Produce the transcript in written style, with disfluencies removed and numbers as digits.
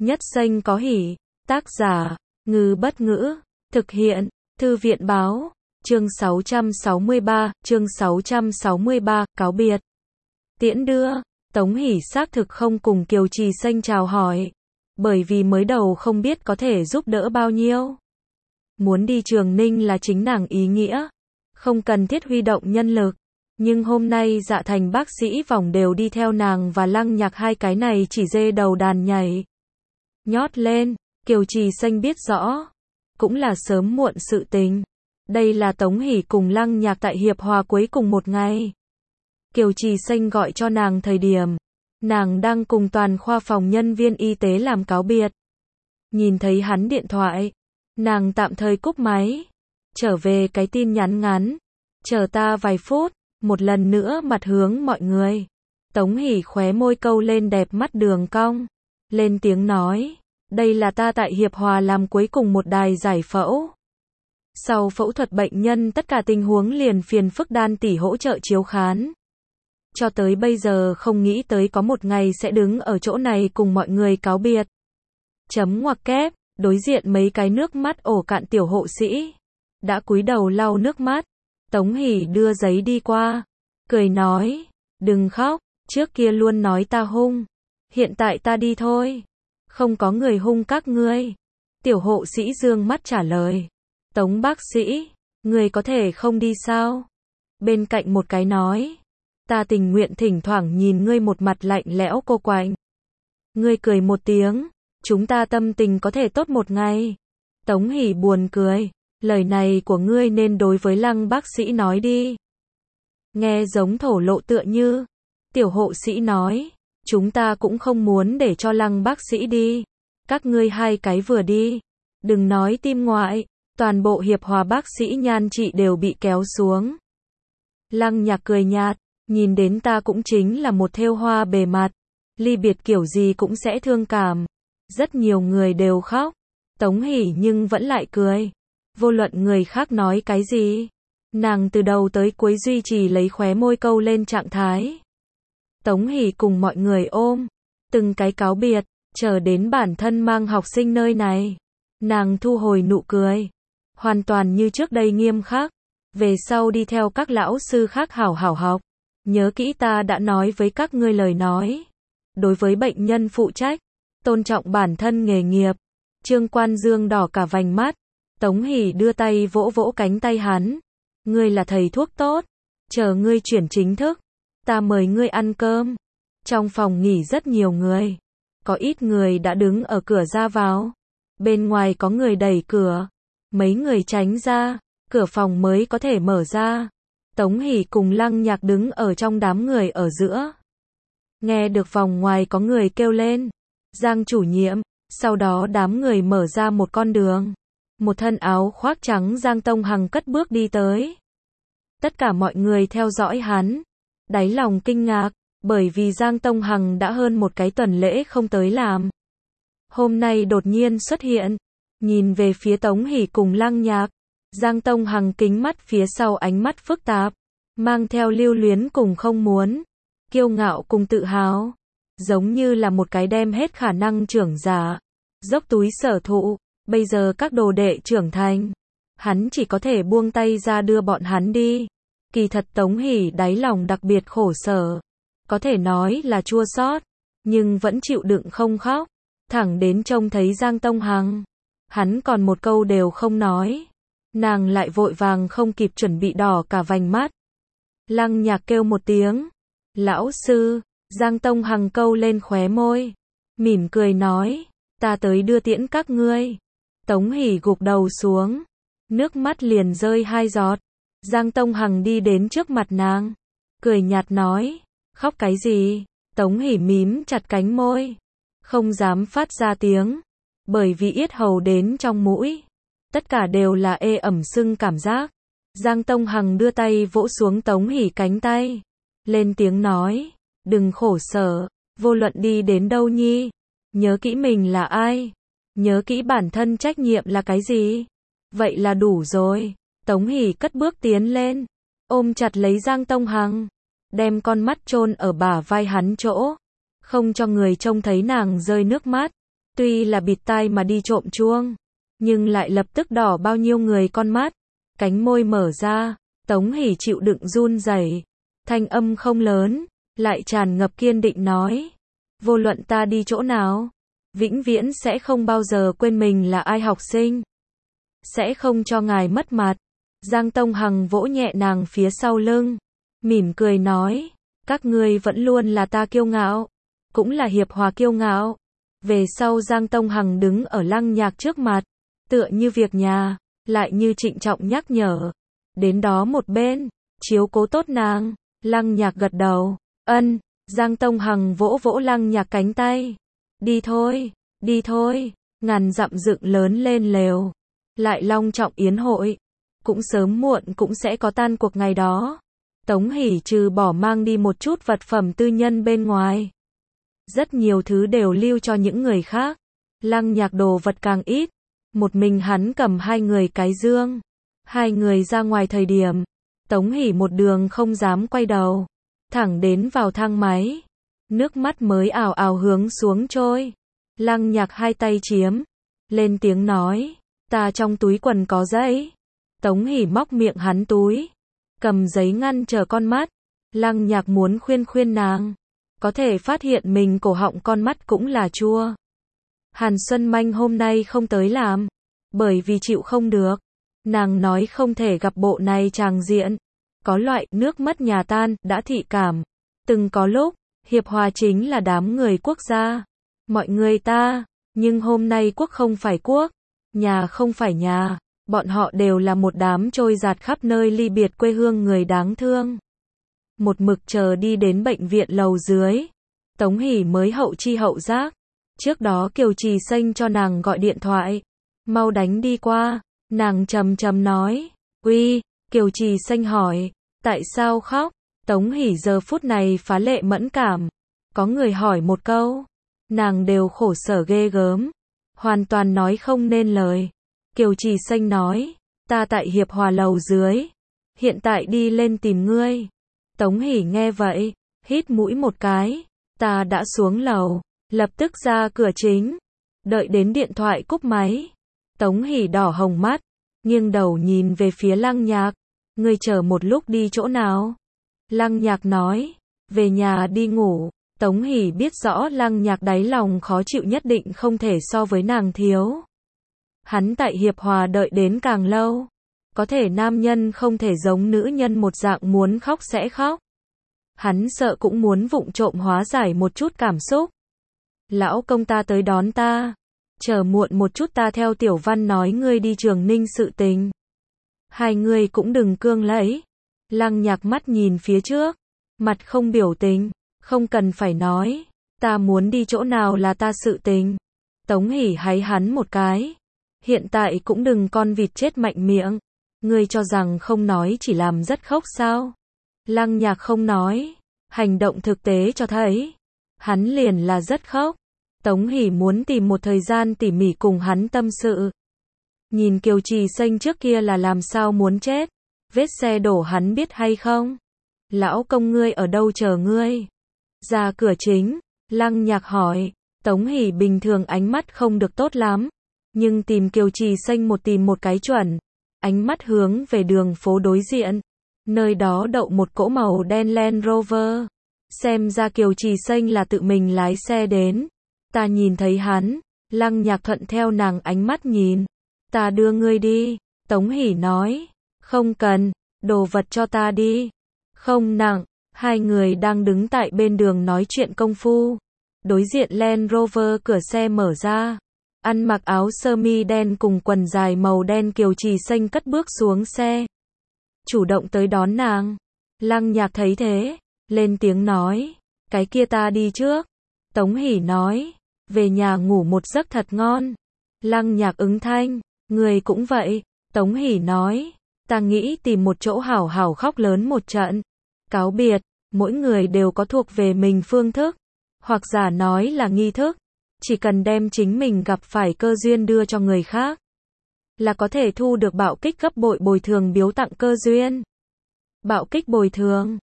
Nhất xanh có hỉ. Tác giả, Ngư Bất Ngữ. Thực hiện, Thư viện Báo. Chương 663, cáo biệt. Tiễn đưa. Tống Hỷ xác thực không cùng Kiều Trì Xanh chào hỏi, bởi vì mới đầu không biết có thể giúp đỡ bao nhiêu. Muốn đi Trường Ninh là chính nàng ý nghĩa, không cần thiết huy động nhân lực. Nhưng hôm nay Dạ Thành bác sĩ vòng đều đi theo nàng và Lăng Nhạc, hai cái này chỉ dê đầu đàn nhảy nhót lên. Kiều Trì Xanh biết rõ, cũng là sớm muộn sự tình. Đây là Tống Hỷ cùng Lăng Nhạc tại Hiệp Hòa cuối cùng một ngày. Kiều Trì Xanh gọi cho nàng thời điểm, nàng đang cùng toàn khoa phòng nhân viên y tế làm cáo biệt. Nhìn thấy hắn điện thoại, nàng tạm thời cúp máy, trở về cái tin nhắn ngắn, chờ ta vài phút, một lần nữa mặt hướng mọi người. Tống Hỷ khóe môi câu lên đẹp mắt đường cong, lên tiếng nói, đây là ta tại Hiệp Hòa làm cuối cùng một đài giải phẫu. Sau phẫu thuật bệnh nhân tất cả tình huống liền phiền phức Đan tỷ hỗ trợ chiếu khán. Cho tới bây giờ không nghĩ tới có một ngày sẽ đứng ở chỗ này cùng mọi người cáo biệt. Chấm ngoặc kép, đối diện mấy cái nước mắt ổ cạn tiểu hộ sĩ. Đã cúi đầu lau nước mắt. Tống Hỷ đưa giấy đi qua, cười nói, đừng khóc, trước kia luôn nói ta hung. Hiện tại ta đi thôi. Không có người hung các ngươi. Tiểu hộ sĩ dương mắt trả lời. Tống bác sĩ, người có thể không đi sao? Bên cạnh một cái nói, ta tình nguyện thỉnh thoảng nhìn ngươi một mặt lạnh lẽo cô quạnh. Ngươi cười một tiếng, chúng ta tâm tình có thể tốt một ngày. Tống Hỷ buồn cười, lời này của ngươi nên đối với Lăng bác sĩ nói đi. Nghe giống thổ lộ tựa như. Tiểu hộ sĩ nói, chúng ta cũng không muốn để cho Lăng bác sĩ đi. Các ngươi hai cái vừa đi, đừng nói tim ngoại, toàn bộ Hiệp Hòa bác sĩ nhan trị đều bị kéo xuống. Lăng Nhạc cười nhạt, nhìn đến ta cũng chính là một thêu hoa bề mặt, ly biệt kiểu gì cũng sẽ thương cảm. Rất nhiều người đều khóc. Tống Hỷ nhưng vẫn lại cười. Vô luận người khác nói cái gì, nàng từ đầu tới cuối duy trì lấy khóe môi câu lên trạng thái. Tống Hỷ cùng mọi người ôm, từng cái cáo biệt, chờ đến bản thân mang học sinh nơi này. Nàng thu hồi nụ cười, hoàn toàn như trước đây nghiêm khắc. Về sau đi theo các lão sư khác hảo hảo học. Nhớ kỹ ta đã nói với các ngươi lời nói. Đối với bệnh nhân phụ trách, tôn trọng bản thân nghề nghiệp. Trương Quan Dương đỏ cả vành mắt. Tống Hỷ đưa tay vỗ vỗ cánh tay hắn. Ngươi là thầy thuốc tốt. Chờ ngươi chuyển chính thức, ta mời ngươi ăn cơm. Trong phòng nghỉ rất nhiều người. Có ít người đã đứng ở cửa ra vào. Bên ngoài có người đẩy cửa. Mấy người tránh ra. Cửa phòng mới có thể mở ra. Tống Hỷ cùng Lăng Nhạc đứng ở trong đám người ở giữa. Nghe được vòng ngoài có người kêu lên, Giang chủ nhiệm. Sau đó đám người mở ra một con đường. Một thân áo khoác trắng Giang Tông Hằng cất bước đi tới. Tất cả mọi người theo dõi hắn, đáy lòng kinh ngạc, bởi vì Giang Tông Hằng đã hơn một cái tuần lễ không tới làm. Hôm nay đột nhiên xuất hiện, nhìn về phía Tống Hỷ cùng Lăng Nhạc. Giang Tông Hằng kính mắt phía sau ánh mắt phức tạp, mang theo lưu luyến cùng không muốn, kiêu ngạo cùng tự hào, giống như là một cái đem hết khả năng trưởng giả, dốc túi sở thụ. Bây giờ các đồ đệ trưởng thành, hắn chỉ có thể buông tay ra đưa bọn hắn đi. Kỳ thật Tống Hỷ đáy lòng đặc biệt khổ sở, có thể nói là chua xót, nhưng vẫn chịu đựng không khóc. Thẳng đến trông thấy Giang Tông Hằng, hắn còn một câu đều không nói. Nàng lại vội vàng không kịp chuẩn bị đỏ cả vành mắt. Lăng Nhạc kêu một tiếng, lão sư. Giang Tông Hằng câu lên khóe môi, mỉm cười nói, ta tới đưa tiễn các ngươi. Tống Hỷ gục đầu xuống, nước mắt liền rơi 2 giọt. Giang Tông Hằng đi đến trước mặt nàng, cười nhạt nói, khóc cái gì? Tống Hỷ mím chặt cánh môi, không dám phát ra tiếng, bởi vì yết hầu đến trong mũi, tất cả đều là ê ẩm sưng cảm giác. Giang Tông Hằng đưa tay vỗ xuống Tống Hỷ cánh tay, lên tiếng nói, đừng khổ sở, vô luận đi đến đâu nhi, nhớ kỹ mình là ai, nhớ kỹ bản thân trách nhiệm là cái gì. Vậy là đủ rồi. Tống Hỷ cất bước tiến lên, ôm chặt lấy Giang Tông Hằng, đem con mắt chôn ở bả vai hắn chỗ, không cho người trông thấy nàng rơi nước mắt. Tuy là bịt tai mà đi trộm chuông, nhưng lại lập tức đỏ bao nhiêu người con mắt. Cánh môi mở ra, Tống Hỷ chịu đựng run rẩy, thanh âm không lớn, lại tràn ngập kiên định nói. Vô luận ta đi chỗ nào, vĩnh viễn sẽ không bao giờ quên mình là ai học sinh. Sẽ không cho ngài mất mặt. Giang Tông Hằng vỗ nhẹ nàng phía sau lưng, mỉm cười nói, các ngươi vẫn luôn là ta kiêu ngạo, cũng là Hiệp Hòa kiêu ngạo. Về sau Giang Tông Hằng đứng ở Lăng Nhạc trước mặt, tựa như việc nhà, lại như trịnh trọng nhắc nhở. Đến đó một bên, chiếu cố tốt nàng. Lăng Nhạc gật đầu, ân. Giang Tông Hằng vỗ vỗ Lăng Nhạc cánh tay. Đi thôi, ngàn dặm dựng lớn lên lều. Lại long trọng yến hội. Cũng sớm muộn cũng sẽ có tan cuộc ngày đó. Tống Hỷ trừ bỏ mang đi một chút vật phẩm tư nhân bên ngoài, rất nhiều thứ đều lưu cho những người khác. Lăng Nhạc đồ vật càng ít. Một mình hắn cầm 2 người cái dương. 2 người ra ngoài thời điểm, Tống Hỷ một đường không dám quay đầu, thẳng đến vào thang máy. Nước mắt mới ào ào hướng xuống trôi. Lăng Nhạc 2 tay chiếm, lên tiếng nói, ta trong túi quần có giấy. Tống Hỷ móc miệng hắn túi, cầm giấy ngăn trở con mắt. Lăng Nhạc muốn khuyên nàng, có thể phát hiện mình cổ họng con mắt cũng là chua. Hàn Xuân Manh hôm nay không tới làm, bởi vì chịu không được. Nàng nói không thể gặp bộ này tràng diện, có loại nước mất nhà tan, đã thị cảm. Từng có lúc, Hiệp Hòa chính là đám người quốc gia, mọi người ta, nhưng hôm nay quốc không phải quốc, nhà không phải nhà, bọn họ đều là một đám trôi dạt khắp nơi ly biệt quê hương người đáng thương. Một mực chờ đi đến bệnh viện lầu dưới, Tống Hỷ mới hậu chi hậu giác. Trước đó Kiều Trì Xanh cho nàng gọi điện thoại, mau đánh đi qua. Nàng trầm trầm nói, uy. Kiều Trì Xanh hỏi, tại sao khóc? Tống Hỷ giờ phút này phá lệ mẫn cảm. Có người hỏi một câu, nàng đều khổ sở ghê gớm, hoàn toàn nói không nên lời. Kiều Trì Xanh nói, ta tại Hiệp Hòa lầu dưới, hiện tại đi lên tìm ngươi. Tống Hỷ nghe vậy, hít mũi một cái, ta đã xuống lầu, lập tức ra cửa chính. Đợi đến điện thoại cúp máy, Tống Hỷ đỏ hồng mắt, nghiêng đầu nhìn về phía Lăng Nhạc, ngươi chờ một lúc đi chỗ nào? Lăng Nhạc nói, về nhà đi ngủ. Tống Hỷ biết rõ Lăng Nhạc đáy lòng khó chịu nhất định không thể so với nàng thiếu. Hắn tại Hiệp Hòa đợi đến càng lâu, có thể nam nhân không thể giống nữ nhân một dạng muốn khóc sẽ khóc. Hắn sợ cũng muốn vụng trộm hóa giải một chút cảm xúc. Lão công ta tới đón ta, chờ muộn một chút ta theo Tiểu Văn nói ngươi đi Trường Ninh sự tình. 2 người cũng đừng cương lẫy. Lăng Nhạc mắt nhìn phía trước, mặt không biểu tình, không cần phải nói, ta muốn đi chỗ nào là ta sự tình. Tống Hỷ háy hắn một cái, hiện tại cũng đừng con vịt chết mạnh miệng, ngươi cho rằng không nói chỉ làm rất khóc sao? Lăng Nhạc không nói, hành động thực tế cho thấy, hắn liền là rất khóc. Tống Hỷ muốn tìm một thời gian tỉ mỉ cùng hắn tâm sự. Nhìn Kiều Trì Xanh trước kia là làm sao muốn chết, vết xe đổ hắn biết hay không? Lão công ngươi ở đâu chờ ngươi? Ra cửa chính, Lăng Nhạc hỏi. Tống Hỷ bình thường ánh mắt không được tốt lắm, nhưng tìm Kiều Trì Xanh tìm một cái chuẩn. Ánh mắt hướng về đường phố đối diện, nơi đó đậu một cỗ màu đen Land Rover. Xem ra Kiều Trì Xanh là tự mình lái xe đến. Ta nhìn thấy hắn. Lăng Nhạc thuận theo nàng ánh mắt nhìn. Ta đưa ngươi đi. Tống Hỷ nói, không cần, đồ vật cho ta đi. Không nặng. 2 người đang đứng tại bên đường nói chuyện công phu. Đối diện Land Rover cửa xe mở ra. Ăn mặc áo sơ mi đen cùng quần dài màu đen Kiều Trì Xanh cất bước xuống xe, chủ động tới đón nàng. Lăng Nhạc thấy thế, lên tiếng nói, cái kia ta đi trước. Tống Hỷ nói, về nhà ngủ một giấc thật ngon. Lăng Nhạc ứng thanh, người cũng vậy. Tống Hỷ nói, ta nghĩ tìm một chỗ hảo hảo khóc lớn một trận. Cáo biệt, mỗi người đều có thuộc về mình phương thức, hoặc giả nói là nghi thức. Chỉ cần đem chính mình gặp phải cơ duyên đưa cho người khác, là có thể thu được bạo kích gấp bội bồi thường biếu tặng cơ duyên. Bạo kích bồi thường